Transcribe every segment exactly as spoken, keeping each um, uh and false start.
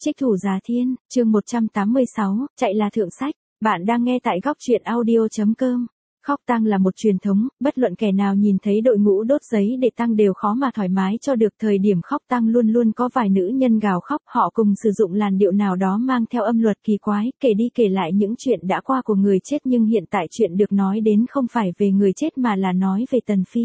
Trích thủ Già Thiên, chương một trăm tám mươi sáu, chạy là thượng sách. Bạn đang nghe tại góc truyện audio chấm com. Khóc tang là một truyền thống, bất luận kẻ nào nhìn thấy đội ngũ đốt giấy để tang đều khó mà thoải mái cho được. Thời điểm khóc tang luôn luôn có vài nữ nhân gào khóc, họ cùng sử dụng làn điệu nào đó mang theo âm luật kỳ quái, kể đi kể lại những chuyện đã qua của người chết, nhưng hiện tại chuyện được nói đến không phải về người chết mà là nói về Tần Phi.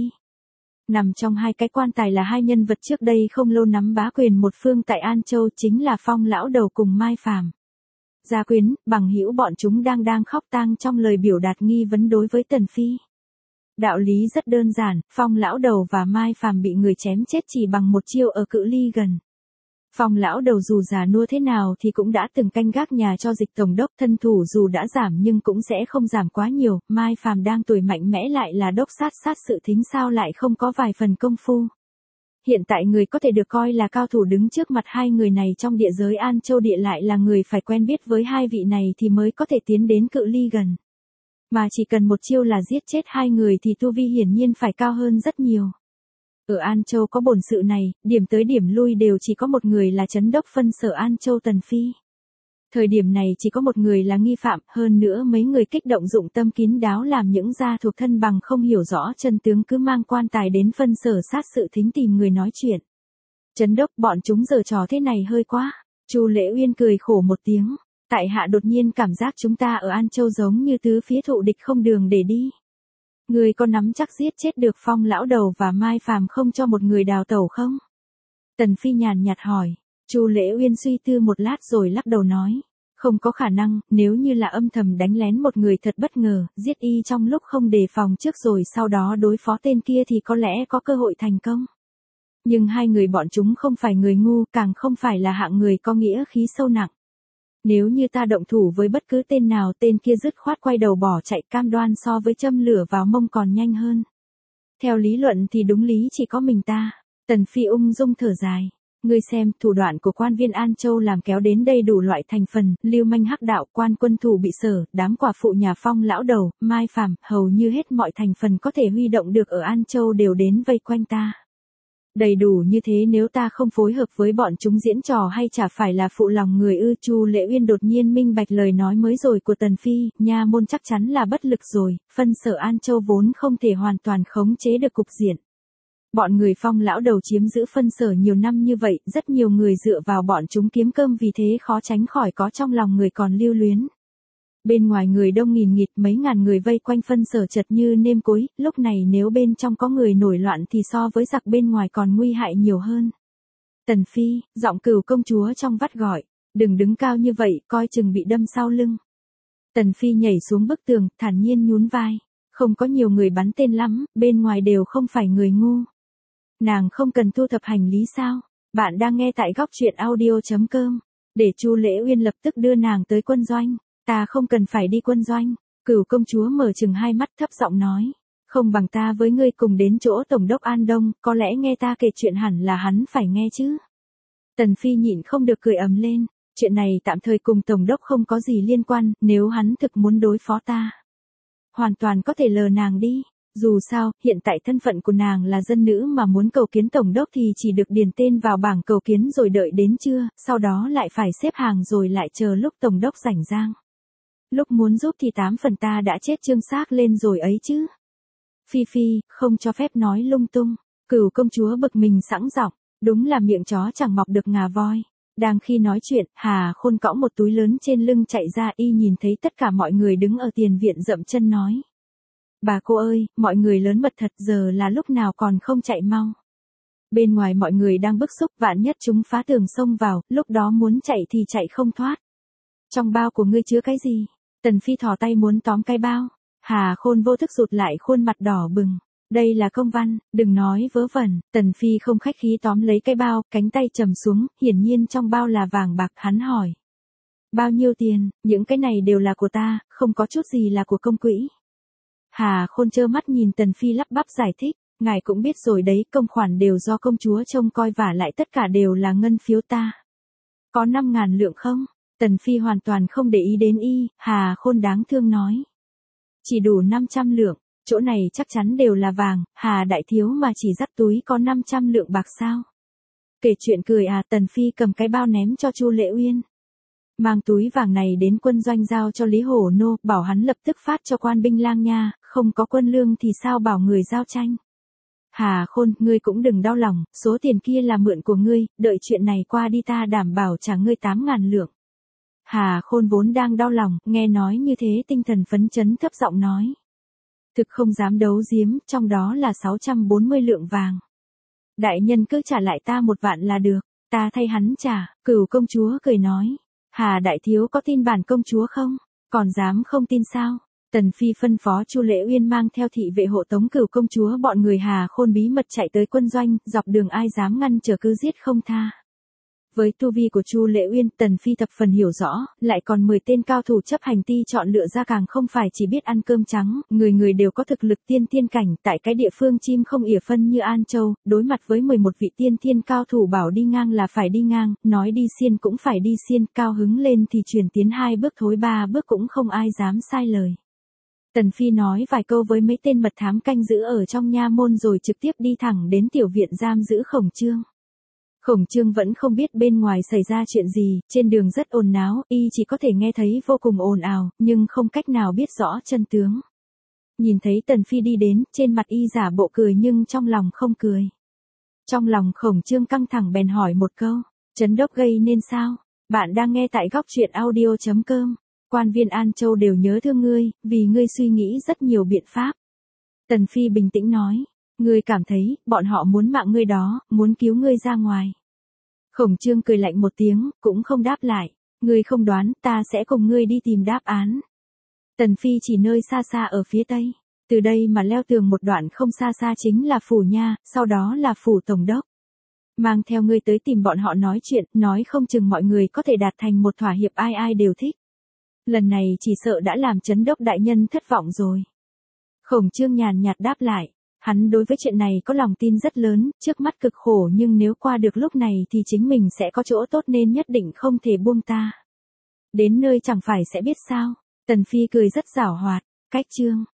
Nằm trong hai cái quan tài là hai nhân vật trước đây không lâu nắm bá quyền một phương tại An Châu, chính là Phong lão đầu cùng Mai Phàm. Gia quyến, bằng hữu bọn chúng đang đang khóc tang trong lời biểu đạt nghi vấn đối với Tần Phi. Đạo lý rất đơn giản, Phong lão đầu và Mai Phàm bị người chém chết chỉ bằng một chiêu ở cự ly gần. Phong lão đầu dù già nua thế nào thì cũng đã từng canh gác nhà cho Dịch tổng đốc, thân thủ dù đã giảm nhưng cũng sẽ không giảm quá nhiều. Mai Phàm đang tuổi mạnh mẽ lại là đốc sát sát sự thính, sao lại không có vài phần công phu. Hiện tại người có thể được coi là cao thủ đứng trước mặt hai người này trong địa giới An Châu địa lại là người phải quen biết với hai vị này thì mới có thể tiến đến cự ly gần. Mà chỉ cần một chiêu là giết chết hai người thì tu vi hiển nhiên phải cao hơn rất nhiều. Ở An Châu có bổn sự này, điểm tới điểm lui đều chỉ có một người là trấn đốc phân sở An Châu Tần Phi. Thời điểm này chỉ có một người là nghi phạm, hơn nữa mấy người kích động dụng tâm kín đáo làm những gia thuộc thân bằng không hiểu rõ chân tướng cứ mang quan tài đến phân sở sát sự thính tìm người nói chuyện. Trấn đốc, bọn chúng giở trò thế này hơi quá. Chu Lễ Uyên cười khổ một tiếng. Tại hạ đột nhiên cảm giác chúng ta ở An Châu giống như tứ phía thụ địch không đường để đi. Người có nắm chắc giết chết được Phong lão đầu và Mai Phàm không cho một người đào tẩu không? Tần Phi nhàn nhạt hỏi. Chu Lễ Uyên suy tư một lát rồi lắc đầu nói. Không có khả năng, nếu như là âm thầm đánh lén một người thật bất ngờ, giết y trong lúc không đề phòng trước rồi sau đó đối phó tên kia thì có lẽ có cơ hội thành công. Nhưng hai người bọn chúng không phải người ngu, càng không phải là hạng người có nghĩa khí sâu nặng. Nếu như ta động thủ với bất cứ tên nào, tên kia dứt khoát quay đầu bỏ chạy, cam đoan so với châm lửa vào mông còn nhanh hơn. Theo lý luận thì đúng lý chỉ có mình ta. Tần Phi ung dung thở dài. Ngươi xem, thủ đoạn của quan viên An Châu làm kéo đến đây đủ loại thành phần, lưu manh hắc đạo, quan quân thủ bị sở, đám quả phụ nhà Phong lão đầu, Mai Phàm, hầu như hết mọi thành phần có thể huy động được ở An Châu đều đến vây quanh ta. Đầy đủ như thế, nếu ta không phối hợp với bọn chúng diễn trò hay chả phải là phụ lòng người ư? Chu Lễ Uyên đột nhiên minh bạch lời nói mới rồi của Tần Phi, nha môn chắc chắn là bất lực rồi, phân sở An Châu vốn không thể hoàn toàn khống chế được cục diện. Bọn người Phong lão đầu chiếm giữ phân sở nhiều năm như vậy, rất nhiều người dựa vào bọn chúng kiếm cơm, vì thế khó tránh khỏi có trong lòng người còn lưu luyến. Bên ngoài người đông nghìn nghịt, mấy ngàn người vây quanh phân sở chật như nêm cối, lúc này nếu bên trong có người nổi loạn thì so với giặc bên ngoài còn nguy hại nhiều hơn. Tần Phi, giọng Cửu công chúa trong vắt gọi, đừng đứng cao như vậy, coi chừng bị đâm sau lưng. Tần Phi nhảy xuống bức tường, thản nhiên nhún vai, không có nhiều người bắn tên lắm, bên ngoài đều không phải người ngu. Nàng không cần thu thập hành lý sao? Bạn đang nghe tại góc truyện audio chấm com. Để Chu Lễ Uyên lập tức đưa nàng tới quân doanh. Ta không cần phải đi quân doanh. Cửu công chúa mở chừng hai mắt thấp giọng nói. Không bằng ta với ngươi cùng đến chỗ tổng đốc An Đông, có lẽ nghe ta kể chuyện hẳn là hắn phải nghe chứ. Tần Phi nhịn không được cười ầm lên. Chuyện này tạm thời cùng tổng đốc không có gì liên quan, nếu hắn thực muốn đối phó ta, hoàn toàn có thể lờ nàng đi. Dù sao, hiện tại thân phận của nàng là dân nữ mà muốn cầu kiến tổng đốc thì chỉ được điền tên vào bảng cầu kiến rồi đợi đến trưa, sau đó lại phải xếp hàng rồi lại chờ lúc tổng đốc rảnh rang. Lúc muốn giúp thì tám phần ta đã chết trương xác lên rồi ấy chứ. Phi Phi, không cho phép nói lung tung. Cửu công chúa bực mình sẵn giọng, đúng là miệng chó chẳng mọc được ngà voi. Đang khi nói chuyện, Hà Khôn cõng một túi lớn trên lưng chạy ra, y nhìn thấy tất cả mọi người đứng ở tiền viện dậm chân nói. Bà cô ơi, mọi người lớn mật thật, giờ là lúc nào còn không chạy mau. Bên ngoài mọi người đang bức xúc, vạn nhất chúng phá tường xông vào, lúc đó muốn chạy thì chạy không thoát. Trong bao của ngươi chứa cái gì? Tần Phi thò tay muốn tóm cái bao. Hà Khôn vô thức rụt lại, khuôn mặt đỏ bừng. Đây là công văn, đừng nói vớ vẩn. Tần Phi không khách khí tóm lấy cái bao, cánh tay trầm xuống, hiển nhiên trong bao là vàng bạc. Hắn hỏi. Bao nhiêu tiền? Những cái này đều là của ta, không có chút gì là của công quỹ. Hà Khôn trơ mắt nhìn Tần Phi lắp bắp giải thích, ngài cũng biết rồi đấy, công khoản đều do công chúa trông coi và lại tất cả đều là ngân phiếu ta. Có năm ngàn lượng không? Tần Phi hoàn toàn không để ý đến y, Hà Khôn đáng thương nói. Chỉ đủ năm trăm lượng, chỗ này chắc chắn đều là vàng, Hà đại thiếu mà chỉ dắt túi có năm trăm lượng bạc sao? Kể chuyện cười à, Tần Phi cầm cái bao ném cho Chu Lệ Uyên. Mang túi vàng này đến quân doanh giao cho Lý Hổ Nô, bảo hắn lập tức phát cho quan binh lang nha, không có quân lương thì sao bảo người giao tranh. Hà Khôn, ngươi cũng đừng đau lòng, số tiền kia là mượn của ngươi, đợi chuyện này qua đi ta đảm bảo trả ngươi tám ngàn lượng. Hà Khôn vốn đang đau lòng, nghe nói như thế tinh thần phấn chấn thấp giọng nói. Thực không dám đấu giếm, trong đó là sáu trăm bốn mươi lượng vàng. Đại nhân cứ trả lại ta một vạn là được, ta thay hắn trả. Cửu công chúa cười nói. Hà đại thiếu có tin bản công chúa không? Còn dám không tin sao? Tần Phi phân phó Chu Lệ Uyên mang theo thị vệ hộ tống Cửu công chúa bọn người Hà Khôn bí mật chạy tới quân doanh, dọc đường ai dám ngăn trở cứ giết không tha. Với tu vi của Chu Lệ Uyên, Tần Phi thập phần hiểu rõ, lại còn mười tên cao thủ chấp hành ti chọn lựa ra càng không phải chỉ biết ăn cơm trắng, người người đều có thực lực tiên thiên cảnh, tại cái địa phương chim không ỉa phân như An Châu, đối mặt với mười một vị tiên thiên cao thủ bảo đi ngang là phải đi ngang, nói đi xiên cũng phải đi xiên, cao hứng lên thì chuyển tiến hai bước thối ba bước cũng không ai dám sai lời. Tần Phi nói vài câu với mấy tên mật thám canh giữ ở trong nha môn rồi trực tiếp đi thẳng đến tiểu viện giam giữ Khổng Chương. Khổng Chương vẫn không biết bên ngoài xảy ra chuyện gì, trên đường rất ồn náo, y chỉ có thể nghe thấy vô cùng ồn ào, nhưng không cách nào biết rõ chân tướng. Nhìn thấy Tần Phi đi đến, trên mặt y giả bộ cười nhưng trong lòng không cười. Trong lòng Khổng Chương căng thẳng bèn hỏi một câu, Trấn Đốc gây nên sao? Bạn đang nghe tại góc truyện audio chấm com. Quan viên An Châu đều nhớ thương ngươi, vì ngươi suy nghĩ rất nhiều biện pháp. Tần Phi bình tĩnh nói, ngươi cảm thấy, bọn họ muốn mạng ngươi đó, muốn cứu ngươi ra ngoài. Khổng Chương cười lạnh một tiếng, cũng không đáp lại, ngươi không đoán, ta sẽ cùng ngươi đi tìm đáp án. Tần Phi chỉ nơi xa xa ở phía tây, từ đây mà leo tường một đoạn không xa xa chính là phủ nha, sau đó là phủ tổng đốc. Mang theo ngươi tới tìm bọn họ nói chuyện, nói không chừng mọi người có thể đạt thành một thỏa hiệp ai ai đều thích. Lần này chỉ sợ đã làm Trấn Đốc đại nhân thất vọng rồi. Khổng Chương nhàn nhạt đáp lại, hắn đối với chuyện này có lòng tin rất lớn, trước mắt cực khổ nhưng nếu qua được lúc này thì chính mình sẽ có chỗ tốt nên nhất định không thể buông ta. Đến nơi chẳng phải sẽ biết sao. Tần Phi cười rất giảo hoạt, cách chương.